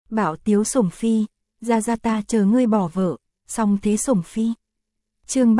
Bảo tiếu sủng phi, ra ta chờ ngươi bỏ vợ, xong thế sủng phi. Chương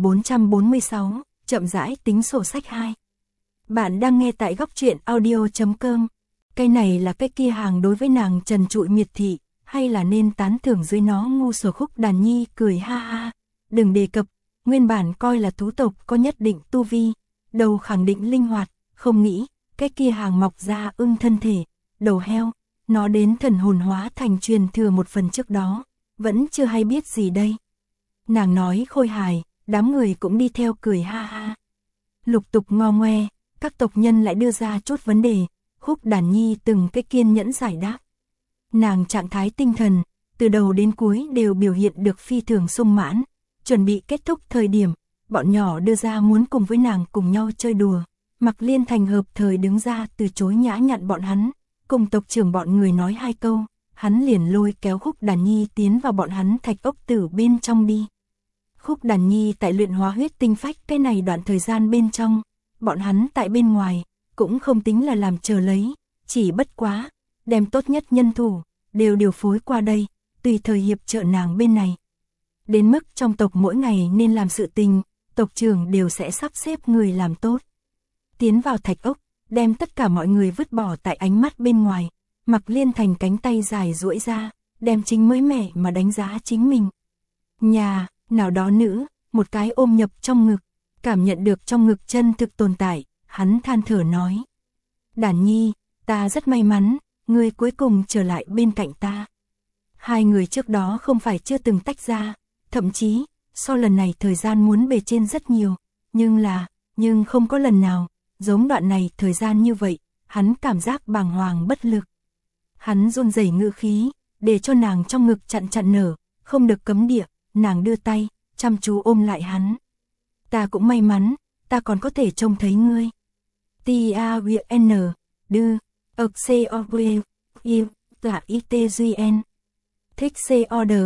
3446, chậm rãi tính sổ sách 2. Bạn đang nghe tại góc truyện audio.com. Cái này là cái kia hàng đối với nàng trần trụi miệt thị, hay là nên tán thưởng dưới nó ngu sổ. Khúc Đàn Nhi cười ha ha, đừng đề cập, nguyên bản coi là thú tộc có nhất định tu vi, đầu khẳng định linh hoạt, không nghĩ, cái kia hàng mọc ra ưng thân thể, đầu heo, nó đến thần hồn hóa thành truyền thừa một phần trước đó, vẫn chưa hay biết gì đây. Nàng nói khôi hài, đám người cũng đi theo cười ha ha. Lục tục ngo ngoe, các tộc nhân lại đưa ra chút vấn đề, Khúc Đàn Nhi từng cái kiên nhẫn giải đáp. Nàng trạng thái tinh thần, từ đầu đến cuối đều biểu hiện được phi thường sung mãn, chuẩn bị kết thúc thời điểm, bọn nhỏ đưa ra muốn cùng với nàng cùng nhau chơi đùa. Mạc Liên Thành hợp thời đứng ra từ chối nhã nhặn bọn hắn, cùng tộc trưởng bọn người nói 2 câu, hắn liền lôi kéo Khúc Đàn Nhi tiến vào bọn hắn thạch ốc tử bên trong đi. Khúc Đàn Nhi tại luyện hóa huyết tinh phách cái này đoạn thời gian bên trong, bọn hắn tại bên ngoài, cũng không tính là làm chờ lấy, chỉ bất quá, đem tốt nhất nhân thủ, đều điều phối qua đây, tùy thời hiệp trợ nàng bên này. Đến mức trong tộc mỗi ngày nên làm sự tình, tộc trưởng đều sẽ sắp xếp người làm tốt. Tiến vào thạch ốc, đem tất cả mọi người vứt bỏ tại ánh mắt bên ngoài, Mạc Liên Thành cánh tay dài duỗi ra, đem chính mới mẻ mà đánh giá chính mình. Nhà, nào đó nữ, một cái ôm nhập trong ngực, cảm nhận được trong ngực chân thực tồn tại, hắn than thở nói. Đàn Nhi, ta rất may mắn, ngươi cuối cùng trở lại bên cạnh ta. 2 người trước đó không phải chưa từng tách ra, thậm chí, so lần này thời gian muốn bề trên rất nhiều, nhưng không có lần nào, giống đoạn này thời gian như vậy, hắn cảm giác bàng hoàng bất lực. Hắn run rẩy ngữ khí, để cho nàng trong ngực chặn nở, không được cấm địa, nàng đưa tay, chăm chú ôm lại hắn. Ta cũng may mắn, ta còn có thể trông thấy ngươi. T-A-W-N, đưa, ơ-c-o-w, yêu, tả i-t-g-n. Thích C-order,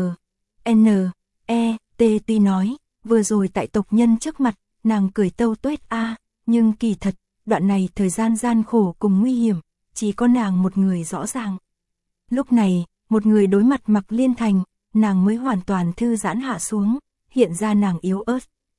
N-E-T-T nói, vừa rồi tại tộc nhân trước mặt, nàng cười tâu tuét a, nhưng kỳ thật, đoạn này thời gian gian khổ cùng nguy hiểm, chỉ có nàng một người rõ ràng. Lúc này, một người đối mặt Mạc Liên Thành, nàng mới hoàn toàn thư giãn hạ xuống, hiện ra nàng yếu ớt.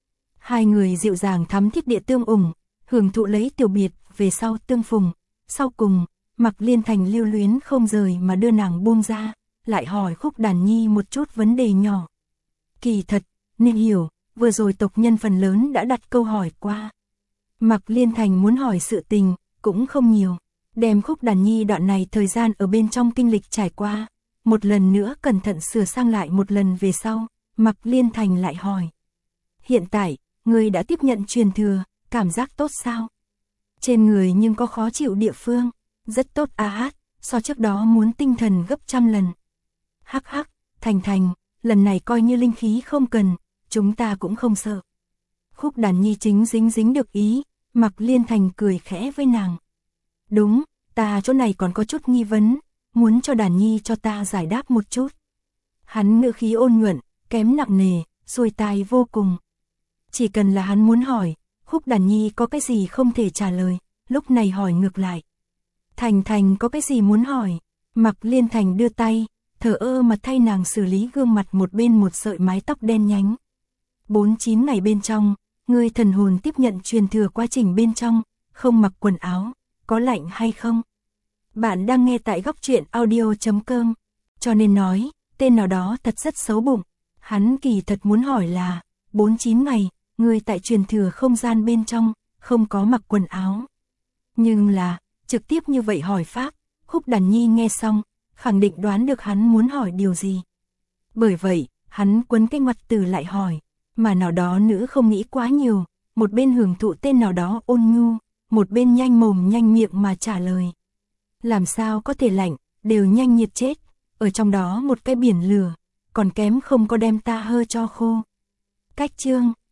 2 người dịu dàng thắm thiết địa tương ủng, hưởng thụ lấy tiểu biệt, về sau tương phùng. Sau cùng, Mạc Liên Thành lưu luyến không rời mà đưa nàng buông ra, lại hỏi Khúc Đàn Nhi một chút vấn đề nhỏ. Kỳ thật, nên hiểu, vừa rồi tộc nhân phần lớn đã đặt câu hỏi qua. Mạc Liên Thành muốn hỏi sự tình, cũng không nhiều. Đem Khúc Đàn Nhi đoạn này thời gian ở bên trong kinh lịch trải qua, một lần nữa cẩn thận sửa sang lại một lần về sau, Mạc Liên Thành lại hỏi. Hiện tại, ngươi đã tiếp nhận truyền thừa, cảm giác tốt sao? Trên người nhưng có khó chịu địa phương, rất tốt a hát, so trước đó muốn tinh thần gấp 100 lần. Hắc hắc, Thành, lần này coi như linh khí không cần, chúng ta cũng không sợ. Khúc Đàn Nhi chính dính được ý, Mạc Liên Thành cười khẽ với nàng. Đúng, ta chỗ này còn có chút nghi vấn, muốn cho Đàn Nhi cho ta giải đáp một chút. Hắn ngữ khí ôn nhuận, kém nặng nề, xuôi tai vô cùng. Chỉ cần là hắn muốn hỏi, Khúc Đàn Nhi có cái gì không thể trả lời, lúc này hỏi ngược lại. Thành có cái gì muốn hỏi? Mạc Liên Thành đưa tay, thờ ơ mà thay nàng xử lý gương mặt một bên một sợi mái tóc đen nhánh. 49 ngày bên trong, ngươi thần hồn tiếp nhận truyền thừa quá trình bên trong, không mặc quần áo, có lạnh hay không? Bạn đang nghe tại góc truyện audio.com, cho nên nói, tên nào đó thật rất xấu bụng. Hắn kỳ thật muốn hỏi là, 49 ngày, ngươi tại truyền thừa không gian bên trong, không có mặc quần áo. Nhưng là, trực tiếp như vậy hỏi pháp, Khúc Đàn Nhi nghe xong, khẳng định đoán được hắn muốn hỏi điều gì. Bởi vậy, hắn quấn cái ngoặt từ lại hỏi, mà nào đó nữ không nghĩ quá nhiều, một bên hưởng thụ tên nào đó ôn nhu, một bên nhanh mồm nhanh miệng mà trả lời. Làm sao có thể lạnh, đều nhanh nhiệt chết, ở trong đó một cái biển lửa, còn kém không có đem ta hơ cho khô. Cách chương